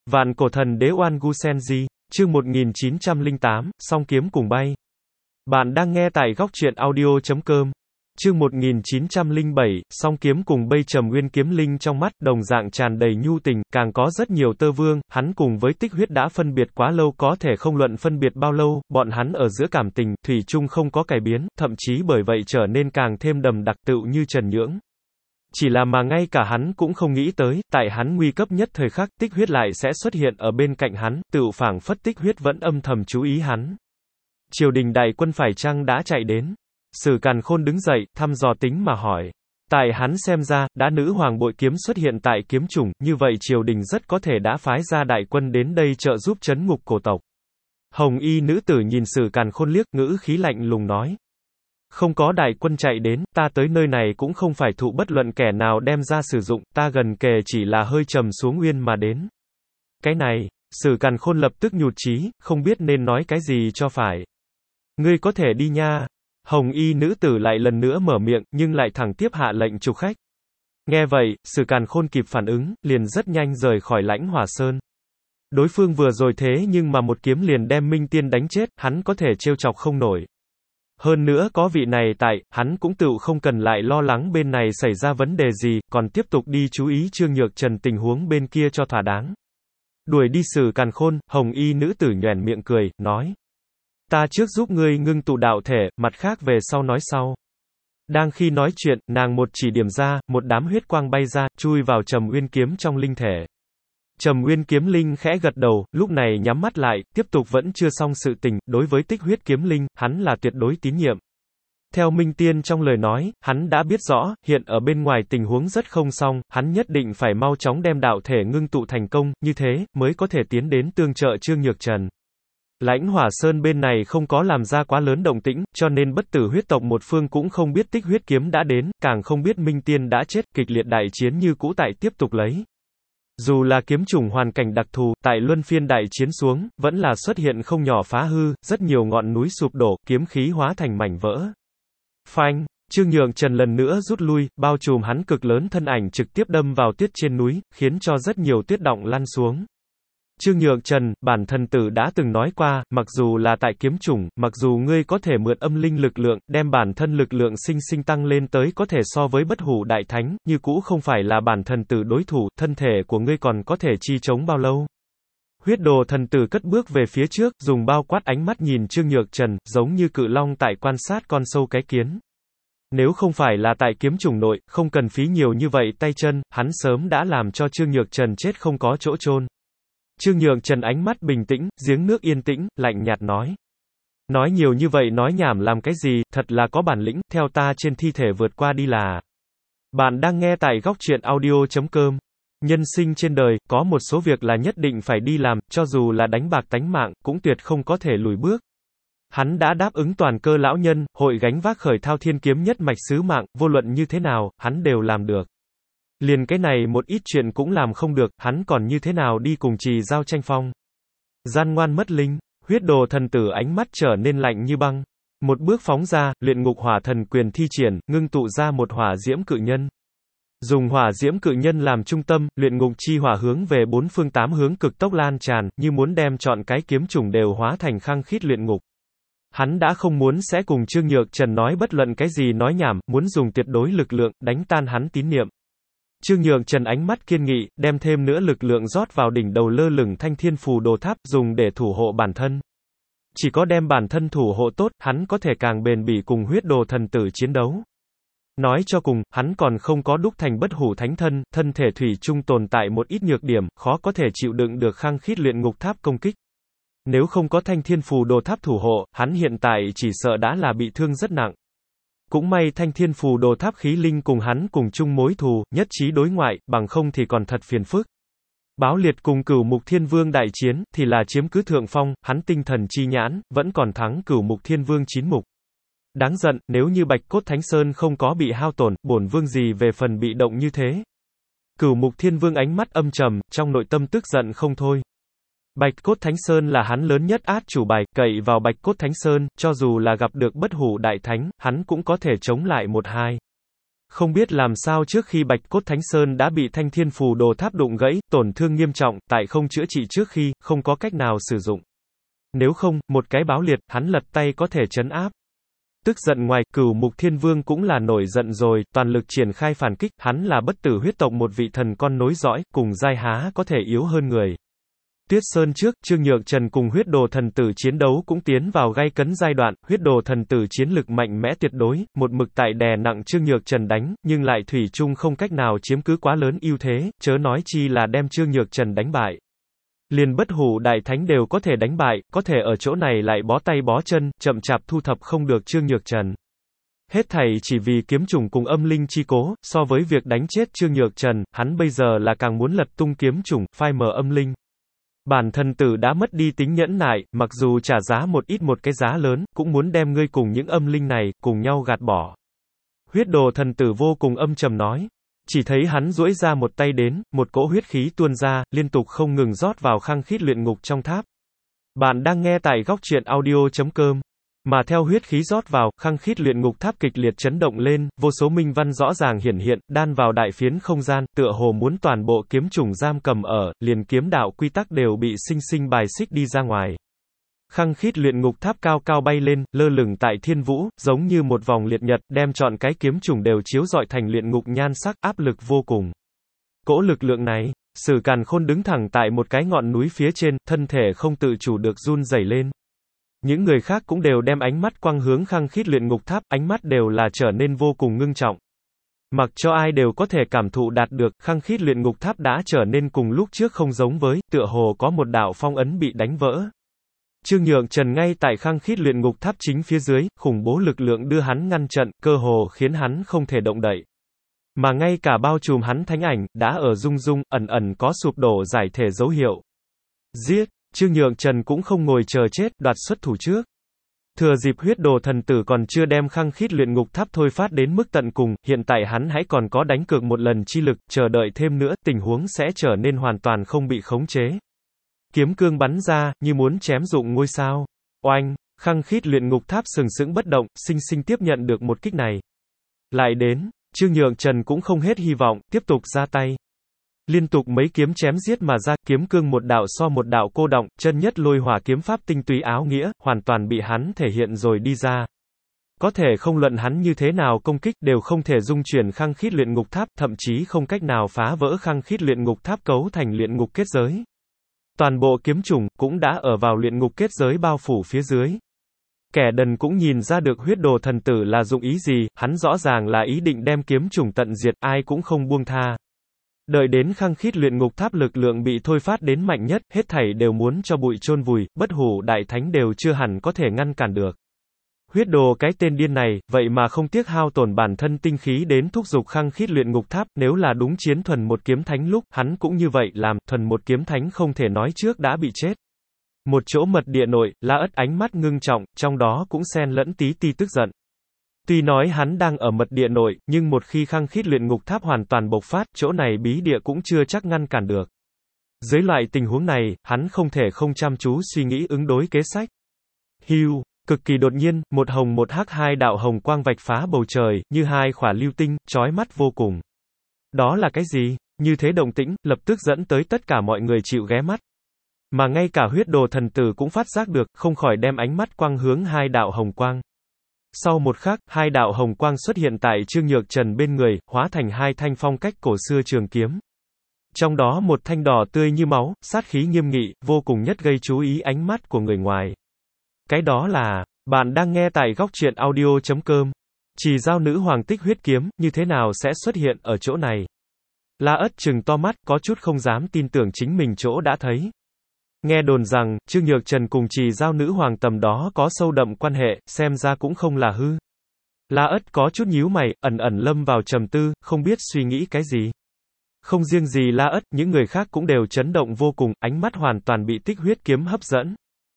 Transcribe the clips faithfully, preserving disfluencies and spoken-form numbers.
Vạn cổ thần đế Oan Gu Senji, chương một nghìn chín trăm lẻ tám, song kiếm cùng bay. Bạn đang nghe tại góc truyện audio chấm com. Chương một nghìn chín trăm lẻ bảy, song kiếm cùng bay. Trầm Nguyên kiếm linh trong mắt đồng dạng tràn đầy nhu tình, càng có rất nhiều tơ vương, hắn cùng với Tích Huyết đã phân biệt quá lâu, có thể không luận phân biệt bao lâu, bọn hắn ở giữa cảm tình, thủy chung không có cải biến, thậm chí bởi vậy trở nên càng thêm đầm đặc, tựu như Trần Nhưỡng. Chỉ là mà ngay cả hắn cũng không nghĩ tới, tại hắn nguy cấp nhất thời khắc, Tích Huyết lại sẽ xuất hiện ở bên cạnh hắn, tựu phảng phất Tích Huyết vẫn âm thầm chú ý hắn. Triều đình đại quân phải chăng đã chạy đến? Sử Càn Khôn đứng dậy, thăm dò tính mà hỏi. Tại hắn xem ra, đã nữ hoàng bội kiếm xuất hiện tại kiếm chủng, như vậy triều đình rất có thể đã phái ra đại quân đến đây trợ giúp trấn ngục cổ tộc. Hồng y nữ tử nhìn Sử Càn Khôn liếc, ngữ khí lạnh lùng nói. Không có đại quân chạy đến, ta tới nơi này cũng không phải thụ bất luận kẻ nào đem ra sử dụng, ta gần kề chỉ là hơi trầm xuống uyên mà đến. Cái này, Sử Càn Khôn lập tức nhụt chí, không biết nên nói cái gì cho phải. Ngươi có thể đi nha. Hồng y nữ tử lại lần nữa mở miệng, nhưng lại thẳng tiếp hạ lệnh trục khách. Nghe vậy, Sử Càn Khôn kịp phản ứng, liền rất nhanh rời khỏi Lãnh Hỏa Sơn. Đối phương vừa rồi thế nhưng mà một kiếm liền đem Minh Tiên đánh chết, hắn có thể trêu chọc không nổi. Hơn nữa có vị này tại, hắn cũng tự không cần lại lo lắng bên này xảy ra vấn đề gì, còn tiếp tục đi chú ý Trương Nhược Trần tình huống bên kia cho thỏa đáng. Đuổi đi Sử Càn Khôn, Hồng y nữ tử nhoẻn miệng cười, nói. Ta trước giúp ngươi ngưng tụ đạo thể, mặt khác về sau nói sau. Đang khi nói chuyện, nàng một chỉ điểm ra, một đám huyết quang bay ra, chui vào Trầm Uyên kiếm trong linh thể. Trầm Uyên kiếm linh khẽ gật đầu, lúc này nhắm mắt lại, tiếp tục vẫn chưa xong sự tình, đối với Tích Huyết kiếm linh, hắn là tuyệt đối tín nhiệm. Theo Minh Tiên trong lời nói, hắn đã biết rõ, hiện ở bên ngoài tình huống rất không xong, hắn nhất định phải mau chóng đem đạo thể ngưng tụ thành công, như thế, mới có thể tiến đến tương trợ Trương Nhược Trần. Lãnh Hỏa Sơn bên này không có làm ra quá lớn động tĩnh, cho nên bất tử huyết tộc một phương cũng không biết Tích Huyết kiếm đã đến, càng không biết Minh Tiên đã chết, kịch liệt đại chiến như cũ tại tiếp tục lấy. Dù là kiếm chủng hoàn cảnh đặc thù, tại luân phiên đại chiến xuống, vẫn là xuất hiện không nhỏ phá hư, rất nhiều ngọn núi sụp đổ, kiếm khí hóa thành mảnh vỡ. Phanh, Trương Nhược Trần lần nữa rút lui, bao trùm hắn cực lớn thân ảnh trực tiếp đâm vào tuyết trên núi, khiến cho rất nhiều tuyết đọng lăn xuống. Trương Nhược Trần, bản thần tử đã từng nói qua, mặc dù là tại kiếm chủng, mặc dù ngươi có thể mượn âm linh lực lượng, đem bản thân lực lượng sinh sinh tăng lên tới có thể so với bất hủ đại thánh, như cũ không phải là bản thần tử đối thủ, thân thể của ngươi còn có thể chi chống bao lâu. Huyết đồ thần tử cất bước về phía trước, dùng bao quát ánh mắt nhìn Trương Nhược Trần, giống như cự long tại quan sát con sâu cái kiến. Nếu không phải là tại kiếm chủng nội, không cần phí nhiều như vậy tay chân, hắn sớm đã làm cho Trương Nhược Trần chết không có chỗ chôn. Trương Nhược Trần ánh mắt bình tĩnh, giếng nước yên tĩnh, lạnh nhạt nói. Nói nhiều như vậy nói nhảm làm cái gì, thật là có bản lĩnh, theo ta trên thi thể vượt qua đi là. Bạn đang nghe tại góc truyện audio chấm com. Nhân sinh trên đời, có một số việc là nhất định phải đi làm, cho dù là đánh bạc tánh mạng, cũng tuyệt không có thể lùi bước. Hắn đã đáp ứng toàn cơ lão nhân, hội gánh vác khởi thao thiên kiếm nhất mạch sứ mạng, vô luận như thế nào, hắn đều làm được. Liền cái này một ít chuyện cũng làm không được, hắn còn như thế nào đi cùng Trì Giao tranh phong. Gian ngoan mất linh, huyết đồ thần tử ánh mắt trở nên lạnh như băng. Một bước phóng ra, luyện ngục hỏa thần quyền thi triển, ngưng tụ ra một hỏa diễm cự nhân. Dùng hỏa diễm cự nhân làm trung tâm, luyện ngục chi hỏa hướng về bốn phương tám hướng cực tốc lan tràn, như muốn đem chọn cái kiếm chủng đều hóa thành khăng khít luyện ngục. Hắn đã không muốn sẽ cùng Trương Nhược Trần nói bất luận cái gì nói nhảm, muốn dùng tuyệt đối lực lượng, đánh tan hắn tín niệm. Trương Nhược Trần ánh mắt kiên nghị, đem thêm nữa lực lượng rót vào đỉnh đầu lơ lửng thanh thiên phù đồ tháp, dùng để thủ hộ bản thân. Chỉ có đem bản thân thủ hộ tốt, hắn có thể càng bền bỉ cùng huyết đồ thần tử chiến đấu. Nói cho cùng, hắn còn không có đúc thành bất hủ thánh thân, thân thể thủy chung tồn tại một ít nhược điểm, khó có thể chịu đựng được khăng khít luyện ngục tháp công kích. Nếu không có thanh thiên phù đồ tháp thủ hộ, hắn hiện tại chỉ sợ đã là bị thương rất nặng. Cũng may thanh thiên phù đồ tháp khí linh cùng hắn cùng chung mối thù, nhất trí đối ngoại, bằng không thì còn thật phiền phức. Báo Liệt cùng Cửu Mục Thiên Vương đại chiến, thì là chiếm cứ thượng phong, hắn tinh thần chi nhãn, vẫn còn thắng Cửu Mục Thiên Vương chín mục. Đáng giận, nếu như Bạch Cốt Thánh Sơn không có bị hao tổn, bổn vương gì về phần bị động như thế. Cửu Mục Thiên Vương ánh mắt âm trầm, trong nội tâm tức giận không thôi. Bạch Cốt Thánh Sơn là hắn lớn nhất át chủ bài, cậy vào Bạch Cốt Thánh Sơn, cho dù là gặp được bất hủ đại thánh, hắn cũng có thể chống lại một hai. Không biết làm sao trước khi Bạch Cốt Thánh Sơn đã bị Thanh Thiên Phù Đồ Tháp đụng gãy, tổn thương nghiêm trọng, tại không chữa trị trước khi, không có cách nào sử dụng. Nếu không, một cái báo liệt, hắn lật tay có thể trấn áp. Tức giận ngoài, Cửu Mục Thiên Vương cũng là nổi giận rồi, toàn lực triển khai phản kích, hắn là bất tử huyết tộc một vị thần con nối dõi, cùng giai há có thể yếu hơn người. Tuyết Sơn trước, Trương Nhược Trần cùng huyết đồ thần tử chiến đấu cũng tiến vào gay cấn giai đoạn, huyết đồ thần tử chiến lực mạnh mẽ tuyệt đối, một mực tại đè nặng Trương Nhược Trần đánh, nhưng lại thủy chung không cách nào chiếm cứ quá lớn ưu thế, chớ nói chi là đem Trương Nhược Trần đánh bại. Liền bất hủ đại thánh đều có thể đánh bại, có thể ở chỗ này lại bó tay bó chân, chậm chạp thu thập không được Trương Nhược Trần. Hết thảy chỉ vì kiếm trùng cùng âm linh chi cố, so với việc đánh chết Trương Nhược Trần, hắn bây giờ là càng muốn lật tung kiếm trùng, phai mờ âm linh. Bản thân tử đã mất đi tính nhẫn nại, mặc dù trả giá một ít một cái giá lớn, cũng muốn đem ngươi cùng những âm linh này, cùng nhau gạt bỏ. Huyết đồ thần tử vô cùng âm trầm nói. Chỉ thấy hắn duỗi ra một tay đến, một cỗ huyết khí tuôn ra, liên tục không ngừng rót vào khăng khít luyện ngục trong tháp. Bạn đang nghe tại góc truyện audio chấm com. Mà theo huyết khí rót vào, khăng khít luyện ngục tháp kịch liệt chấn động lên, vô số minh văn rõ ràng hiển hiện, đan vào đại phiến không gian, tựa hồ muốn toàn bộ kiếm trùng giam cầm ở, liền kiếm đạo quy tắc đều bị sinh sinh bài xích đi ra ngoài. Khăng khít luyện ngục tháp cao cao bay lên, lơ lửng tại thiên vũ, giống như một vòng liệt nhật, đem trọn cái kiếm trùng đều chiếu rọi thành luyện ngục nhan sắc, áp lực vô cùng. Cỗ lực lượng này, Sử Càn Khôn đứng thẳng tại một cái ngọn núi phía trên, thân thể không tự chủ được run rẩy lên. Những người khác cũng đều đem ánh mắt quang hướng khăng khít luyện ngục tháp, ánh mắt đều là trở nên vô cùng ngưng trọng. Mặc cho ai đều có thể cảm thụ đạt được, khăng khít luyện ngục tháp đã trở nên cùng lúc trước không giống với, tựa hồ có một đạo phong ấn bị đánh vỡ. Trương Nhược Trần ngay tại khăng khít luyện ngục tháp chính phía dưới, khủng bố lực lượng đưa hắn ngăn trận, cơ hồ khiến hắn không thể động đậy. Mà ngay cả bao trùm hắn thánh ảnh, đã ở rung rung, ẩn ẩn có sụp đổ giải thể dấu hiệu. Giết! Trương Nhược Trần cũng không ngồi chờ chết, đoạt xuất thủ trước. Thừa dịp huyết đồ thần tử còn chưa đem khăng khít luyện ngục tháp thôi phát đến mức tận cùng, hiện tại hắn hãy còn có đánh cược một lần chi lực, chờ đợi thêm nữa, tình huống sẽ trở nên hoàn toàn không bị khống chế. Kiếm cương bắn ra, như muốn chém dụng ngôi sao. Oanh, khăng khít luyện ngục tháp sừng sững bất động, sinh sinh tiếp nhận được một kích này. Lại đến, Trương Nhược Trần cũng không hết hy vọng, tiếp tục ra tay. Liên tục mấy kiếm chém giết mà ra, kiếm cương một đạo so một đạo cô động, chân nhất lôi hỏa kiếm pháp tinh túy áo nghĩa, hoàn toàn bị hắn thể hiện rồi đi ra. Có thể không luận hắn như thế nào công kích, đều không thể dung chuyển khăng khít luyện ngục tháp, thậm chí không cách nào phá vỡ khăng khít luyện ngục tháp cấu thành luyện ngục kết giới. Toàn bộ kiếm trùng, cũng đã ở vào luyện ngục kết giới bao phủ phía dưới. Kẻ đần cũng nhìn ra được huyết đồ thần tử là dụng ý gì, hắn rõ ràng là ý định đem kiếm trùng tận diệt, ai cũng không buông tha. Đợi đến khăng khít luyện ngục tháp lực lượng bị thôi phát đến mạnh nhất, hết thảy đều muốn cho bụi chôn vùi, bất hủ đại thánh đều chưa hẳn có thể ngăn cản được. Huyết đồ cái tên điên này, vậy mà không tiếc hao tổn bản thân tinh khí đến thúc giục khăng khít luyện ngục tháp, nếu là đúng chiến thuần một kiếm thánh lúc, hắn cũng như vậy làm, thuần một kiếm thánh không thể nói trước đã bị chết. Một chỗ mật địa nội, La Ất ánh mắt ngưng trọng, trong đó cũng xen lẫn tí ti tức giận. Tuy nói hắn đang ở mật địa nội, nhưng một khi khăng khít luyện ngục tháp hoàn toàn bộc phát, chỗ này bí địa cũng chưa chắc ngăn cản được. Dưới loại tình huống này, hắn không thể không chăm chú suy nghĩ ứng đối kế sách. Hưu, cực kỳ đột nhiên, một hồng một hắc hai đạo hồng quang vạch phá bầu trời, như hai khỏa lưu tinh, chói mắt vô cùng. Đó là cái gì? Như thế động tĩnh, lập tức dẫn tới tất cả mọi người chịu ghé mắt. Mà ngay cả huyết đồ thần tử cũng phát giác được, không khỏi đem ánh mắt quang hướng hai đạo hồng quang. Sau một khắc, hai đạo hồng quang xuất hiện tại Trương Nhược Trần bên người, hóa thành hai thanh phong cách cổ xưa trường kiếm. Trong đó một thanh đỏ tươi như máu, sát khí nghiêm nghị, vô cùng nhất gây chú ý ánh mắt của người ngoài. Cái đó là, bạn đang nghe tại góc truyện audio chấm com. Chỉ giao nữ hoàng tích huyết kiếm, như thế nào sẽ xuất hiện ở chỗ này? La Ất trừng to mắt, có chút không dám tin tưởng chính mình chỗ đã thấy. Nghe đồn rằng, Trương Nhược Trần cùng Trì Giao nữ hoàng tầm đó có sâu đậm quan hệ, xem ra cũng không là hư. La Ất có chút nhíu mày, ẩn ẩn lâm vào trầm tư, không biết suy nghĩ cái gì. Không riêng gì La Ất, những người khác cũng đều chấn động vô cùng, ánh mắt hoàn toàn bị tích huyết kiếm hấp dẫn.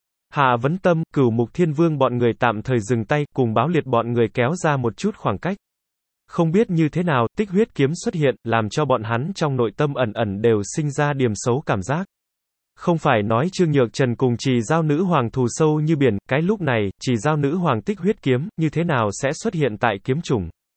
Hạ Vấn Tâm, Cửu Mục Thiên Vương bọn người tạm thời dừng tay, cùng Báo Liệt bọn người kéo ra một chút khoảng cách. Không biết như thế nào, tích huyết kiếm xuất hiện, làm cho bọn hắn trong nội tâm ẩn ẩn đều sinh ra điềm xấu cảm giác. Không phải nói Trương Nhược Trần cùng Trì Giao nữ hoàng thù sâu như biển, cái lúc này, Trì Giao nữ hoàng tích huyết kiếm, như thế nào sẽ xuất hiện tại kiếm trùng?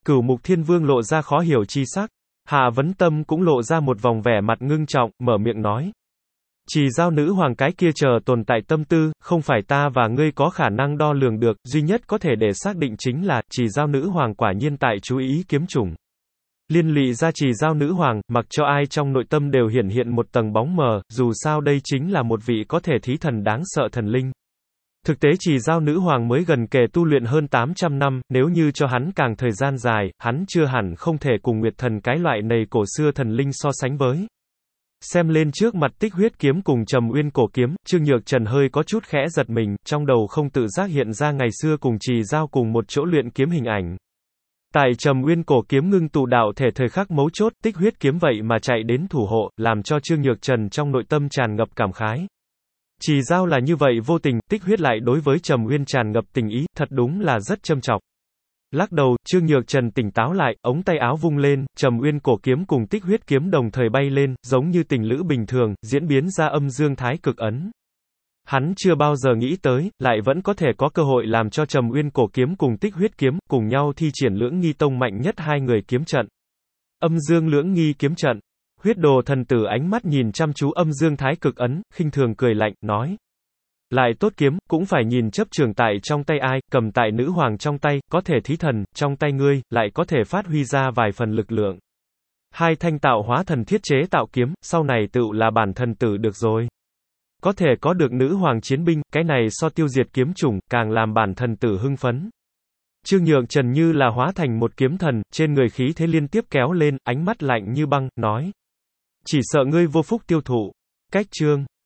Cửu Mục Thiên Vương lộ ra khó hiểu chi sắc. Hạ Vấn Tâm cũng lộ ra một vòng vẻ mặt ngưng trọng, mở miệng nói. Trì Dao nữ hoàng cái kia chờ tồn tại tâm tư, không phải ta và ngươi có khả năng đo lường được, duy nhất có thể để xác định chính là, Trì Dao nữ hoàng quả nhiên tại chú ý kiếm chủng. Liên lụy ra Trì Dao nữ hoàng, mặc cho ai trong nội tâm đều hiển hiện một tầng bóng mờ, dù sao đây chính là một vị có thể thí thần đáng sợ thần linh. Thực tế Trì Dao nữ hoàng mới gần kề tu luyện hơn tám trăm năm, nếu như cho hắn càng thời gian dài, hắn chưa hẳn không thể cùng Nguyệt thần cái loại này cổ xưa thần linh so sánh với. Xem lên trước mặt Tích Huyết kiếm cùng Trầm Uyên cổ kiếm, Trương Nhược Trần hơi có chút khẽ giật mình, trong đầu không tự giác hiện ra ngày xưa cùng Trì Dao cùng một chỗ luyện kiếm hình ảnh. Tại Trầm Uyên cổ kiếm ngưng tụ đạo thể thời khắc mấu chốt, Tích Huyết kiếm vậy mà chạy đến thủ hộ, làm cho Trương Nhược Trần trong nội tâm tràn ngập cảm khái. Trì Dao là như vậy vô tình, Tích Huyết lại đối với Trầm Uyên tràn ngập tình ý, thật đúng là rất châm chọc. Lắc đầu, Trương Nhược Trần tỉnh táo lại, ống tay áo vung lên, Trầm Uyên cổ kiếm cùng Tích Huyết kiếm đồng thời bay lên, giống như tình lữ bình thường, diễn biến ra âm dương thái cực ấn. Hắn chưa bao giờ nghĩ tới, lại vẫn có thể có cơ hội làm cho Trầm Uyên cổ kiếm cùng Tích Huyết kiếm, cùng nhau thi triển Lưỡng Nghi Tông mạnh nhất hai người kiếm trận. Âm dương Lưỡng Nghi kiếm trận. Huyết Đồ thần tử ánh mắt nhìn chăm chú âm dương thái cực ấn, khinh thường cười lạnh, nói. Lại tốt kiếm, cũng phải nhìn chấp trường tại trong tay ai, cầm tại nữ hoàng trong tay, có thể thí thần, trong tay ngươi, lại có thể phát huy ra vài phần lực lượng. Hai thanh tạo hóa thần thiết chế tạo kiếm, sau này tựu là bản thần tử được rồi. Có thể có được nữ hoàng chiến binh, cái này so tiêu diệt kiếm chủng, càng làm bản thần tử hưng phấn. Trương Nhược Trần như là hóa thành một kiếm thần, trên người khí thế liên tiếp kéo lên, ánh mắt lạnh như băng, nói. Chỉ sợ ngươi vô phúc tiêu thụ. Cách chương.